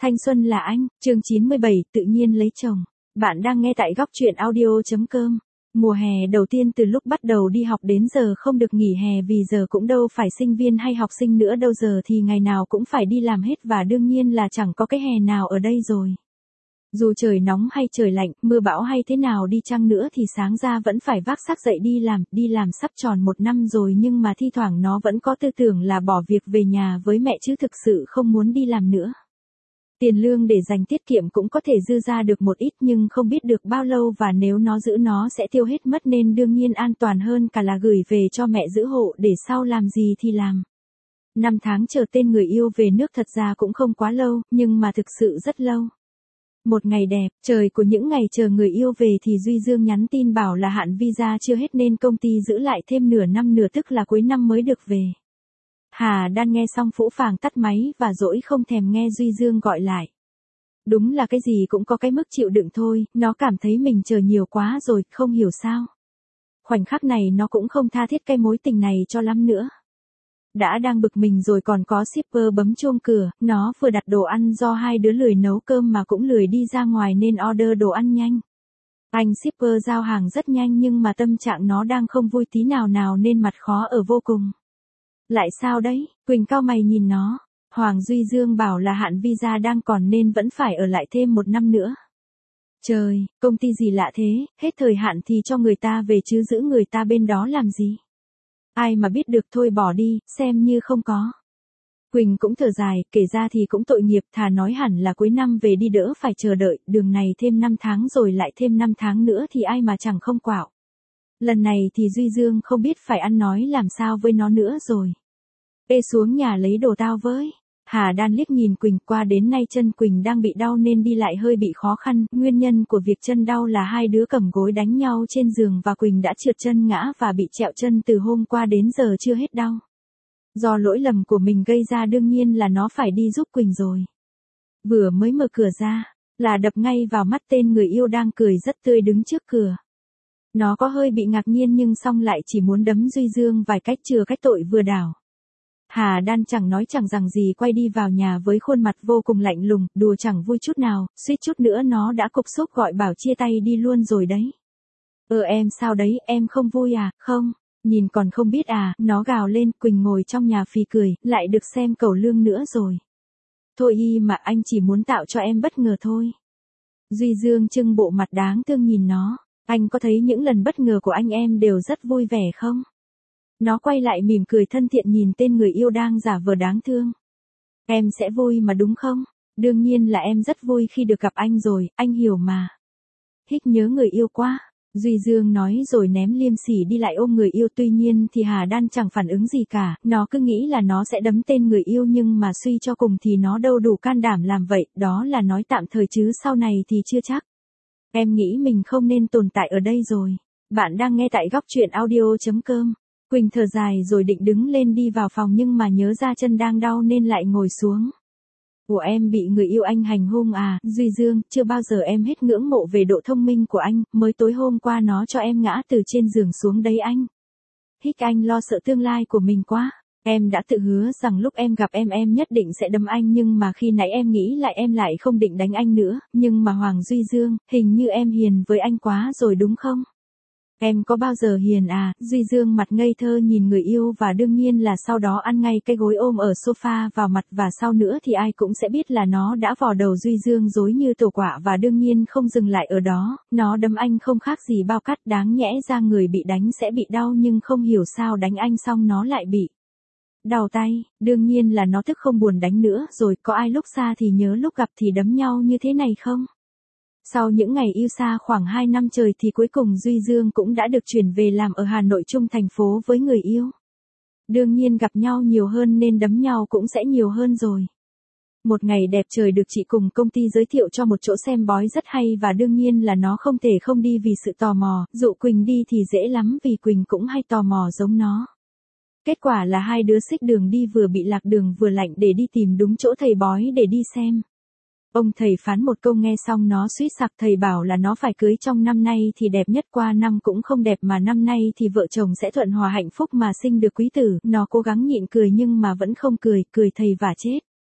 Thanh xuân là anh, chương 97, tự nhiên lấy chồng. Bạn đang nghe tại góc truyện audio.com. Mùa hè đầu tiên từ lúc bắt đầu đi học đến giờ không được nghỉ hè vì giờ cũng đâu phải sinh viên hay học sinh nữa đâu, giờ thì ngày nào cũng phải đi làm hết và đương nhiên là chẳng có cái hè nào ở đây rồi. Dù trời nóng hay trời lạnh, mưa bão hay thế nào đi chăng nữa thì sáng ra vẫn phải vác xác dậy đi làm sắp tròn 1 năm rồi, nhưng mà thi thoảng nó vẫn có tư tưởng là bỏ việc về nhà với mẹ chứ thực sự không muốn đi làm nữa. Tiền lương để dành tiết kiệm cũng có thể dư ra được một ít nhưng không biết được bao lâu, và nếu nó giữ nó sẽ tiêu hết mất, nên đương nhiên an toàn hơn cả là gửi về cho mẹ giữ hộ để sau làm gì thì làm. 5 tháng chờ tên người yêu về nước thật ra cũng không quá lâu, nhưng mà thực sự rất lâu. Một ngày đẹp, trời của những ngày chờ người yêu về thì Duy Dương nhắn tin bảo là hạn visa chưa hết nên công ty giữ lại thêm nửa năm nữa, tức là cuối năm mới được về. Hà Đan nghe xong phũ phàng tắt máy và dỗi không thèm nghe Duy Dương gọi lại. Đúng là cái gì cũng có cái mức chịu đựng thôi, nó cảm thấy mình chờ nhiều quá rồi, không hiểu sao. Khoảnh khắc này nó cũng không tha thiết cái mối tình này cho lắm nữa. Đã đang bực mình rồi còn có shipper bấm chuông cửa, nó vừa đặt đồ ăn do hai đứa lười nấu cơm mà cũng lười đi ra ngoài nên order đồ ăn nhanh. Anh shipper giao hàng rất nhanh nhưng mà tâm trạng nó đang không vui tí nào nên mặt khó ở vô cùng. Lại sao đấy? Quỳnh cau mày nhìn nó. Hoàng Duy Dương bảo là hạn visa đang còn nên vẫn phải ở lại thêm 1 năm nữa. Trời, công ty gì lạ thế, hết thời hạn thì cho người ta về chứ giữ người ta bên đó làm gì? Ai mà biết được, thôi bỏ đi, xem như không có. Quỳnh cũng thở dài, kể ra thì cũng tội nghiệp, thà nói hẳn là cuối năm về đi đỡ phải chờ đợi, đường này thêm 5 tháng rồi lại thêm 5 tháng nữa thì ai mà chẳng không quạo. Lần này thì Duy Dương không biết phải ăn nói làm sao với nó nữa rồi. Ê, xuống nhà lấy đồ tao với. Hà Đan liếc nhìn Quỳnh, qua đến nay chân Quỳnh đang bị đau nên đi lại hơi bị khó khăn, nguyên nhân của việc chân đau là hai đứa cầm gối đánh nhau trên giường và Quỳnh đã trượt chân ngã và bị trẹo chân từ hôm qua đến giờ chưa hết đau. Do lỗi lầm của mình gây ra, đương nhiên là nó phải đi giúp Quỳnh rồi. Vừa mới mở cửa ra, là đập ngay vào mắt tên người yêu đang cười rất tươi đứng trước cửa. Nó có hơi bị ngạc nhiên nhưng xong lại chỉ muốn đấm Duy Dương vài cách chừa cách tội vừa đảo. Hà Đan chẳng nói chẳng rằng gì quay đi vào nhà với khuôn mặt vô cùng lạnh lùng, đùa chẳng vui chút nào, suýt chút nữa nó đã cục xúc gọi bảo chia tay đi luôn rồi đấy. Em sao đấy, em không vui à, không, nhìn còn không biết à, nó gào lên. Quỳnh ngồi trong nhà phì cười, lại được xem cẩu lương nữa rồi. Thôi y mà, anh chỉ muốn tạo cho em bất ngờ thôi. Duy Dương trưng bộ mặt đáng thương nhìn nó, anh có thấy những lần bất ngờ của anh em đều rất vui vẻ không? Nó quay lại mỉm cười thân thiện nhìn tên người yêu đang giả vờ đáng thương. Em sẽ vui mà đúng không? Đương nhiên là em rất vui khi được gặp anh rồi, anh hiểu mà. Hích nhớ người yêu quá. Duy Dương nói rồi ném liêm sỉ đi lại ôm người yêu. Tuy nhiên thì Hà Đan chẳng phản ứng gì cả, nó cứ nghĩ là nó sẽ đấm tên người yêu nhưng mà suy cho cùng thì nó đâu đủ can đảm làm vậy, đó là nói tạm thời chứ sau này thì chưa chắc. Em nghĩ mình không nên tồn tại ở đây rồi. Bạn đang nghe tại góc truyện audio.com. Quỳnh thở dài rồi định đứng lên đi vào phòng nhưng mà nhớ ra chân đang đau nên lại ngồi xuống. Ủa, em bị người yêu anh hành hung à? Duy Dương, chưa bao giờ em hết ngưỡng mộ về độ thông minh của anh, mới tối hôm qua nó cho em ngã từ trên giường xuống đấy anh. Hích, anh lo sợ tương lai của mình quá. Em đã tự hứa rằng lúc em gặp em nhất định sẽ đấm anh, nhưng mà khi nãy em nghĩ lại em lại không định đánh anh nữa, nhưng mà Hoàng Duy Dương, hình như em hiền với anh quá rồi đúng không? Em có bao giờ hiền à? Duy Dương mặt ngây thơ nhìn người yêu và đương nhiên là sau đó ăn ngay cái gối ôm ở sofa vào mặt, và sau nữa thì ai cũng sẽ biết là nó đã vò đầu Duy Dương dối như tổ quả, và đương nhiên không dừng lại ở đó, nó đấm anh không khác gì bao cát. Đáng nhẽ ra người bị đánh sẽ bị đau nhưng không hiểu sao đánh anh xong nó lại bị đau tay. Đương nhiên là nó tức không buồn đánh nữa rồi, có ai lúc xa thì nhớ lúc gặp thì đấm nhau như thế này không? Sau những ngày yêu xa khoảng 2 năm trời thì cuối cùng Duy Dương cũng đã được chuyển về làm ở Hà Nội chung thành phố với người yêu. Đương nhiên gặp nhau nhiều hơn nên đấm nhau cũng sẽ nhiều hơn rồi. Một ngày đẹp trời được chị cùng công ty giới thiệu cho một chỗ xem bói rất hay, và đương nhiên là nó không thể không đi vì sự tò mò, dụ Quỳnh đi thì dễ lắm vì Quỳnh cũng hay tò mò giống nó. Kết quả là hai đứa xích đường đi, vừa bị lạc đường vừa lạnh để đi tìm đúng chỗ thầy bói để đi xem. Ông thầy phán một câu nghe xong nó suýt sặc, thầy bảo là nó phải cưới trong năm nay thì đẹp nhất, qua năm cũng không đẹp, mà năm nay thì vợ chồng sẽ thuận hòa hạnh phúc mà sinh được quý tử. Nó cố gắng nhịn cười nhưng mà vẫn không cười, cười thầy vả chết.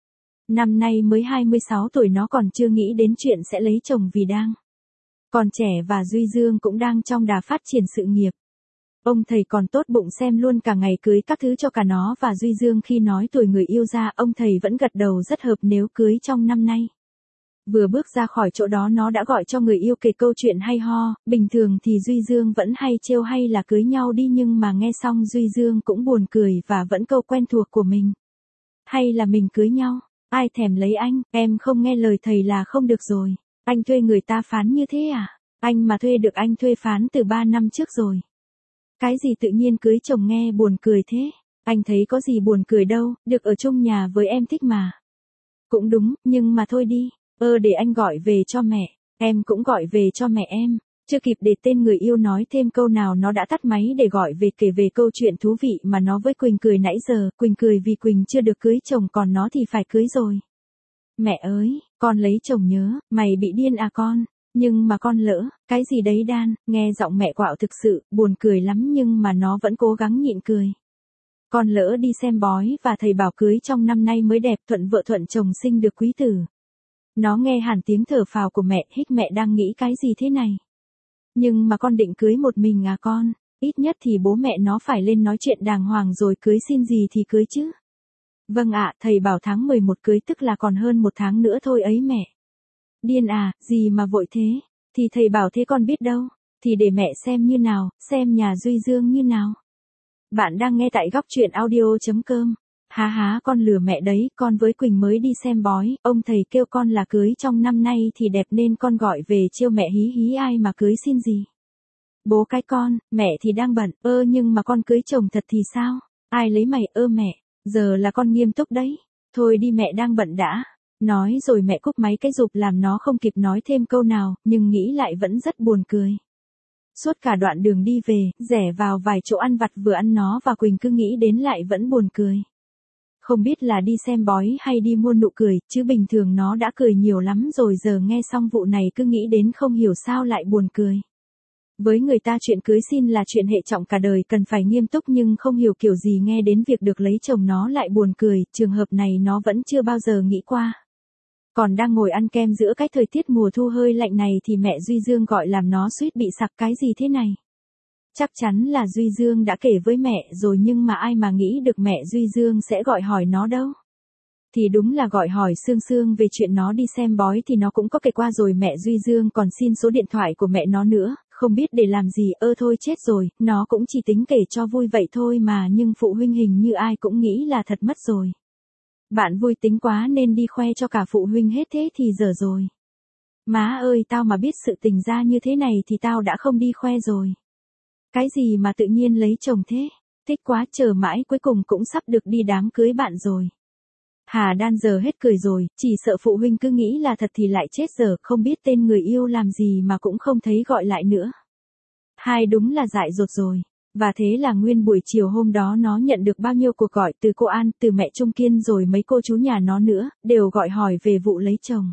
Năm nay mới 26 tuổi nó còn chưa nghĩ đến chuyện sẽ lấy chồng vì đang còn trẻ và Duy Dương cũng đang trong đà phát triển sự nghiệp. Ông thầy còn tốt bụng xem luôn cả ngày cưới các thứ cho cả nó và Duy Dương khi nói tuổi người yêu ra, ông thầy vẫn gật đầu rất hợp nếu cưới trong năm nay. Vừa bước ra khỏi chỗ đó nó đã gọi cho người yêu kể câu chuyện hay ho, bình thường thì Duy Dương vẫn hay trêu hay là cưới nhau đi nhưng mà nghe xong Duy Dương cũng buồn cười và vẫn câu quen thuộc của mình. Hay là mình cưới nhau, ai thèm lấy anh, em không nghe lời thầy là không được rồi. Anh thuê người ta phán như thế à? Anh mà thuê được anh thuê phán từ 3 năm trước rồi. Cái gì tự nhiên cưới chồng nghe buồn cười thế? Anh thấy có gì buồn cười đâu, được ở chung nhà với em thích mà. Cũng đúng, nhưng mà thôi đi. Để anh gọi về cho mẹ. Em cũng gọi về cho mẹ em. Chưa kịp để tên người yêu nói thêm câu nào nó đã tắt máy để gọi về kể về câu chuyện thú vị mà nó với Quỳnh cười nãy giờ. Quỳnh cười vì Quỳnh chưa được cưới chồng còn nó thì phải cưới rồi. Mẹ ơi, con lấy chồng nhớ, mày bị điên à con? Nhưng mà con lỡ, cái gì đấy Đan, nghe giọng mẹ quạo thực sự, buồn cười lắm nhưng mà nó vẫn cố gắng nhịn cười. Con lỡ đi xem bói và thầy bảo cưới trong năm nay mới đẹp thuận vợ thuận chồng sinh được quý tử. Nó nghe hẳn tiếng thở phào của mẹ, hít mẹ đang nghĩ cái gì thế này. Nhưng mà con định cưới một mình à con, ít nhất thì bố mẹ nó phải lên nói chuyện đàng hoàng rồi cưới xin gì thì cưới chứ. Vâng ạ, thầy bảo tháng 11 cưới tức là còn hơn 1 tháng nữa thôi ấy mẹ. Điên à, gì mà vội thế, thì thầy bảo thế con biết đâu, thì để mẹ xem như nào, xem nhà Duy Dương như nào. Bạn đang nghe tại góc truyện audio.com. Há con lừa mẹ đấy, con với Quỳnh mới đi xem bói, ông thầy kêu con là cưới trong năm nay thì đẹp nên con gọi về trêu mẹ hí hí ai mà cưới xin gì. Bố cái con, mẹ thì đang bận, nhưng mà con cưới chồng thật thì sao, ai lấy mày mẹ, giờ là con nghiêm túc đấy, thôi đi mẹ đang bận đã. Nói rồi mẹ cúp máy cái giục làm nó không kịp nói thêm câu nào, nhưng nghĩ lại vẫn rất buồn cười. Suốt cả đoạn đường đi về, rẽ vào vài chỗ ăn vặt vừa ăn nó và Quỳnh cứ nghĩ đến lại vẫn buồn cười. Không biết là đi xem bói hay đi mua nụ cười, chứ bình thường nó đã cười nhiều lắm rồi giờ nghe xong vụ này cứ nghĩ đến không hiểu sao lại buồn cười. Với người ta chuyện cưới xin là chuyện hệ trọng cả đời cần phải nghiêm túc nhưng không hiểu kiểu gì nghe đến việc được lấy chồng nó lại buồn cười, trường hợp này nó vẫn chưa bao giờ nghĩ qua. Còn đang ngồi ăn kem giữa cái thời tiết mùa thu hơi lạnh này thì mẹ Duy Dương gọi làm nó suýt bị sặc cái gì thế này. Chắc chắn là Duy Dương đã kể với mẹ rồi nhưng mà ai mà nghĩ được mẹ Duy Dương sẽ gọi hỏi nó đâu. Thì đúng là gọi hỏi Sương Sương về chuyện nó đi xem bói thì nó cũng có kể qua rồi mẹ Duy Dương còn xin số điện thoại của mẹ nó nữa, không biết để làm gì thôi chết rồi, nó cũng chỉ tính kể cho vui vậy thôi mà nhưng phụ huynh hình như ai cũng nghĩ là thật mất rồi. Bạn vui tính quá nên đi khoe cho cả phụ huynh hết thế thì dở rồi. Má ơi tao mà biết sự tình ra như thế này thì tao đã không đi khoe rồi. Cái gì mà tự nhiên lấy chồng thế, thích quá chờ mãi cuối cùng cũng sắp được đi đám cưới bạn rồi. Hà Đan giờ hết cười rồi, chỉ sợ phụ huynh cứ nghĩ là thật thì lại chết giờ, không biết tên người yêu làm gì mà cũng không thấy gọi lại nữa. Hai đúng là dại dột rồi. Và thế là nguyên buổi chiều hôm đó nó nhận được bao nhiêu cuộc gọi từ cô An, từ mẹ Trung Kiên rồi mấy cô chú nhà nó nữa, đều gọi hỏi về vụ lấy chồng.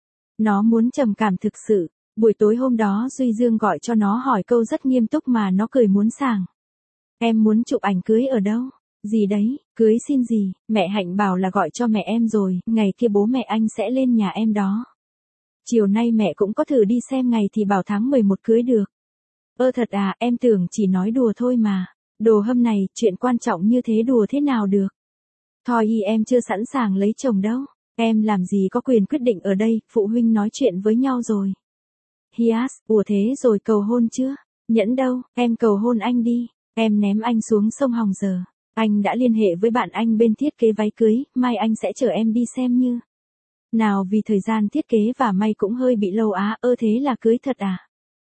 Nó muốn trầm cảm thực sự. Buổi tối hôm đó Duy Dương gọi cho nó hỏi câu rất nghiêm túc mà nó cười muốn sảng. Em muốn chụp ảnh cưới ở đâu? Gì đấy, cưới xin gì? Mẹ Hạnh bảo là gọi cho mẹ em rồi, ngày kia bố mẹ anh sẽ lên nhà em đó. Chiều nay mẹ cũng có thử đi xem ngày thì bảo tháng 11 cưới được. Thật à, em tưởng chỉ nói đùa thôi mà. Đồ hâm này, chuyện quan trọng như thế đùa thế nào được? Thôi em chưa sẵn sàng lấy chồng đâu. Em làm gì có quyền quyết định ở đây, phụ huynh nói chuyện với nhau rồi. Hias, thế rồi cầu hôn chưa? Nhẫn đâu, em cầu hôn anh đi. Em ném anh xuống sông Hồng giờ. Anh đã liên hệ với bạn anh bên thiết kế váy cưới, mai anh sẽ chở em đi xem như nào vì thời gian thiết kế và may cũng hơi bị lâu á, thế là cưới thật à?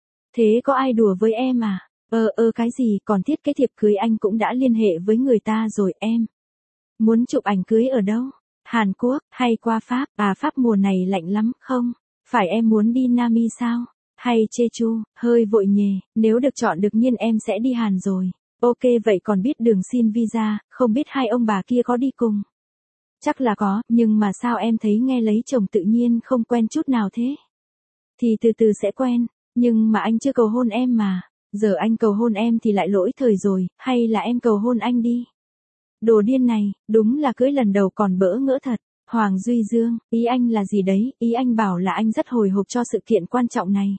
Thế có ai đùa với em à? Cái gì, còn thiết kế thiệp cưới anh cũng đã liên hệ với người ta rồi em. Muốn chụp ảnh cưới ở đâu? Hàn Quốc, hay qua Pháp? Pháp mùa này lạnh lắm, không? Phải em muốn đi Nami sao? Hay Jeju, hơi vội nhề, nếu được chọn được nhiên em sẽ đi Hàn rồi. Ok vậy còn biết đường xin visa, không biết hai ông bà kia có đi cùng? Chắc là có, nhưng mà sao em thấy nghe lấy chồng tự nhiên không quen chút nào thế? Thì từ từ sẽ quen, nhưng mà anh chưa cầu hôn em mà. Giờ anh cầu hôn em thì lại lỗi thời rồi, hay là em cầu hôn anh đi? Đồ điên này, đúng là cưới lần đầu còn bỡ ngỡ thật. Hoàng Duy Dương, ý anh là gì đấy, ý anh bảo là anh rất hồi hộp cho sự kiện quan trọng này.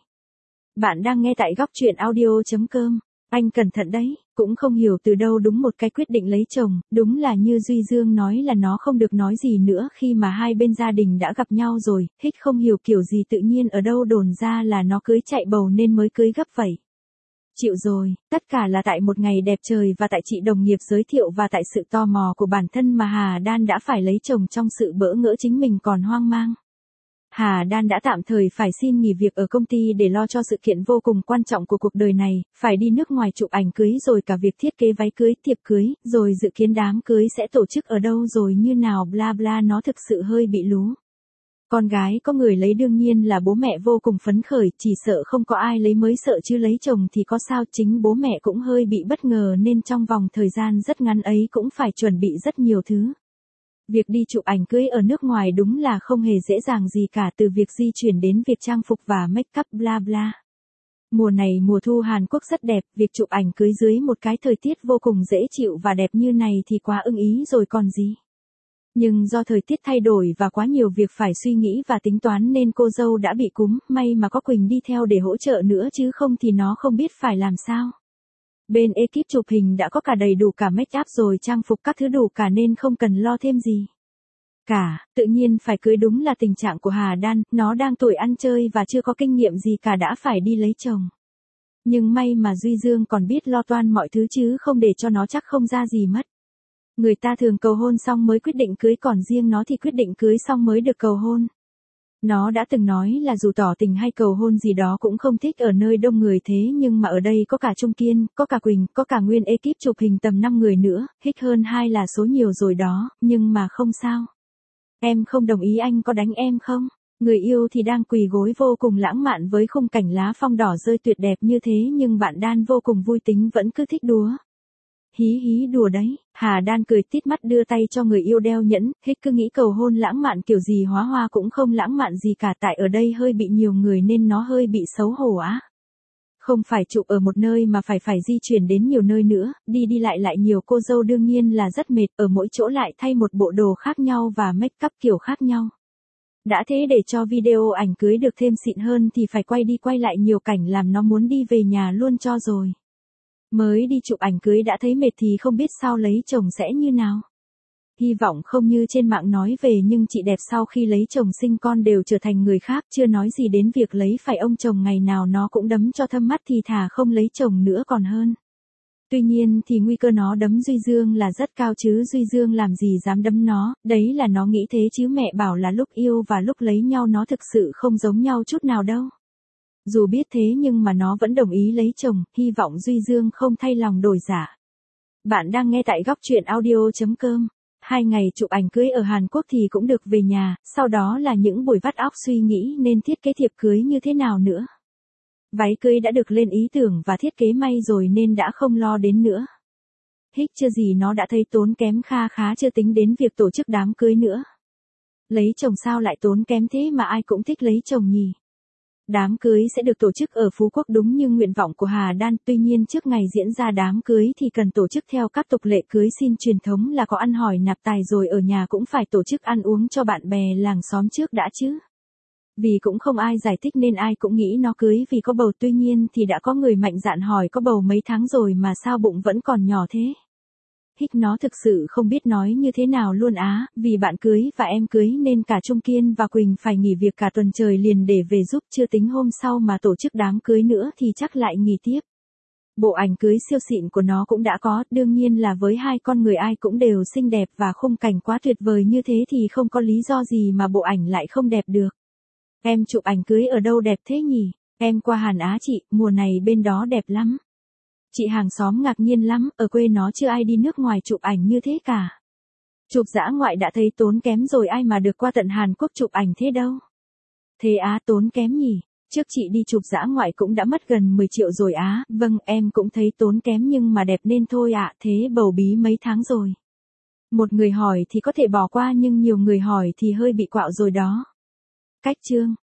Bạn đang nghe tại góc truyện audio.com. Anh cẩn thận đấy, cũng không hiểu từ đâu đúng một cái quyết định lấy chồng, đúng là như Duy Dương nói là nó không được nói gì nữa khi mà hai bên gia đình đã gặp nhau rồi, hích không hiểu kiểu gì tự nhiên ở đâu đồn ra là nó cưới chạy bầu nên mới cưới gấp vậy. Chịu rồi, tất cả là tại một ngày đẹp trời và tại chị đồng nghiệp giới thiệu và tại sự tò mò của bản thân mà Hà Đan đã phải lấy chồng trong sự bỡ ngỡ chính mình còn hoang mang. Hà Đan đã tạm thời phải xin nghỉ việc ở công ty để lo cho sự kiện vô cùng quan trọng của cuộc đời này, phải đi nước ngoài chụp ảnh cưới rồi cả việc thiết kế váy cưới, thiệp cưới, rồi dự kiến đám cưới sẽ tổ chức ở đâu rồi như nào bla bla nó thực sự hơi bị lú. Con gái có người lấy đương nhiên là bố mẹ vô cùng phấn khởi, chỉ sợ không có ai lấy mới sợ chứ lấy chồng thì có sao, chính bố mẹ cũng hơi bị bất ngờ nên trong vòng thời gian rất ngắn ấy cũng phải chuẩn bị rất nhiều thứ. Việc đi chụp ảnh cưới ở nước ngoài đúng là không hề dễ dàng gì cả, từ việc di chuyển đến việc trang phục và make up bla bla. Mùa này mùa thu Hàn Quốc rất đẹp, việc chụp ảnh cưới dưới một cái thời tiết vô cùng dễ chịu và đẹp như này thì quá ưng ý rồi còn gì. Nhưng do thời tiết thay đổi và quá nhiều việc phải suy nghĩ và tính toán nên cô dâu đã bị cúm, may mà có Quỳnh đi theo để hỗ trợ nữa chứ không thì nó không biết phải làm sao. Bên ekip chụp hình đã có cả đầy đủ cả make up rồi trang phục các thứ đủ cả nên không cần lo thêm gì cả, tự nhiên phải cưới đúng là tình trạng của Hà Đan, nó đang tuổi ăn chơi và chưa có kinh nghiệm gì cả đã phải đi lấy chồng. Nhưng may mà Duy Dương còn biết lo toan mọi thứ chứ không để cho nó chắc không ra gì mất. Người ta thường cầu hôn xong mới quyết định cưới còn riêng nó thì quyết định cưới xong mới được cầu hôn. Nó đã từng nói là dù tỏ tình hay cầu hôn gì đó cũng không thích ở nơi đông người thế nhưng mà ở đây có cả Trung Kiên, có cả Quỳnh, có cả nguyên ekip chụp hình tầm 5 người nữa, hích hơn 2 là số nhiều rồi đó, nhưng mà không sao. Em không đồng ý anh có đánh em không? Người yêu thì đang quỳ gối vô cùng lãng mạn với khung cảnh lá phong đỏ rơi tuyệt đẹp như thế nhưng bạn Đan vô cùng vui tính vẫn cứ thích đùa. Hí hí đùa đấy, Hà Đan cười tít mắt đưa tay cho người yêu đeo nhẫn, hích cứ nghĩ cầu hôn lãng mạn kiểu gì hóa hoa cũng không lãng mạn gì cả tại ở đây hơi bị nhiều người nên nó hơi bị xấu hổ á. Không phải chụp ở một nơi mà phải di chuyển đến nhiều nơi nữa, đi đi lại nhiều cô dâu đương nhiên là rất mệt, ở mỗi chỗ lại thay một bộ đồ khác nhau và make up kiểu khác nhau. Đã thế để cho video ảnh cưới được thêm xịn hơn thì phải quay đi quay lại nhiều cảnh làm nó muốn đi về nhà luôn cho rồi. Mới đi chụp ảnh cưới đã thấy mệt thì không biết sau lấy chồng sẽ như nào. Hy vọng không như trên mạng nói về nhưng chị đẹp sau khi lấy chồng sinh con đều trở thành người khác, chưa nói gì đến việc lấy phải ông chồng ngày nào nó cũng đấm cho thâm mắt thì thà không lấy chồng nữa còn hơn. Tuy nhiên thì nguy cơ nó đấm Duy Dương là rất cao chứ Duy Dương làm gì dám đấm nó, đấy là nó nghĩ thế chứ mẹ bảo là lúc yêu và lúc lấy nhau nó thực sự không giống nhau chút nào đâu. Dù biết thế nhưng mà nó vẫn đồng ý lấy chồng, hy vọng Duy Dương không thay lòng đổi dạ. Bạn đang nghe tại góc truyện audio.com. 2 ngày chụp ảnh cưới ở Hàn Quốc thì cũng được về nhà, sau đó là những buổi vắt óc suy nghĩ nên thiết kế thiệp cưới như thế nào nữa. Váy cưới đã được lên ý tưởng và thiết kế may rồi nên đã không lo đến nữa. Hích chưa gì nó đã thấy tốn kém kha khá chưa tính đến việc tổ chức đám cưới nữa. Lấy chồng sao lại tốn kém thế mà ai cũng thích lấy chồng nhỉ. Đám cưới sẽ được tổ chức ở Phú Quốc đúng như nguyện vọng của Hà Đan, tuy nhiên trước ngày diễn ra đám cưới thì cần tổ chức theo các tục lệ cưới xin truyền thống là có ăn hỏi nạp tài rồi ở nhà cũng phải tổ chức ăn uống cho bạn bè làng xóm trước đã chứ. Vì cũng không ai giải thích nên ai cũng nghĩ nó cưới vì có bầu, tuy nhiên thì đã có người mạnh dạn hỏi có bầu mấy tháng rồi mà sao bụng vẫn còn nhỏ thế. Hích nó thực sự không biết nói như thế nào luôn á, vì bạn cưới và em cưới nên cả Trung Kiên và Quỳnh phải nghỉ việc cả tuần trời liền để về giúp, chưa tính hôm sau mà tổ chức đám cưới nữa thì chắc lại nghỉ tiếp. Bộ ảnh cưới siêu xịn của nó cũng đã có, đương nhiên là với hai con người ai cũng đều xinh đẹp và khung cảnh quá tuyệt vời như thế thì không có lý do gì mà bộ ảnh lại không đẹp được. Em chụp ảnh cưới ở đâu đẹp thế nhỉ? Em qua Hàn Á chị, mùa này bên đó đẹp lắm. Chị hàng xóm ngạc nhiên lắm, ở quê nó chưa ai đi nước ngoài chụp ảnh như thế cả. Chụp dã ngoại đã thấy tốn kém rồi ai mà được qua tận Hàn Quốc chụp ảnh thế đâu. Thế á, tốn kém nhỉ? Trước chị đi chụp dã ngoại cũng đã mất gần 10 triệu rồi á, vâng em cũng thấy tốn kém nhưng mà đẹp nên thôi ạ, thế bầu bí mấy tháng rồi. Một người hỏi thì có thể bỏ qua nhưng nhiều người hỏi thì hơi bị quạo rồi đó. Cách chương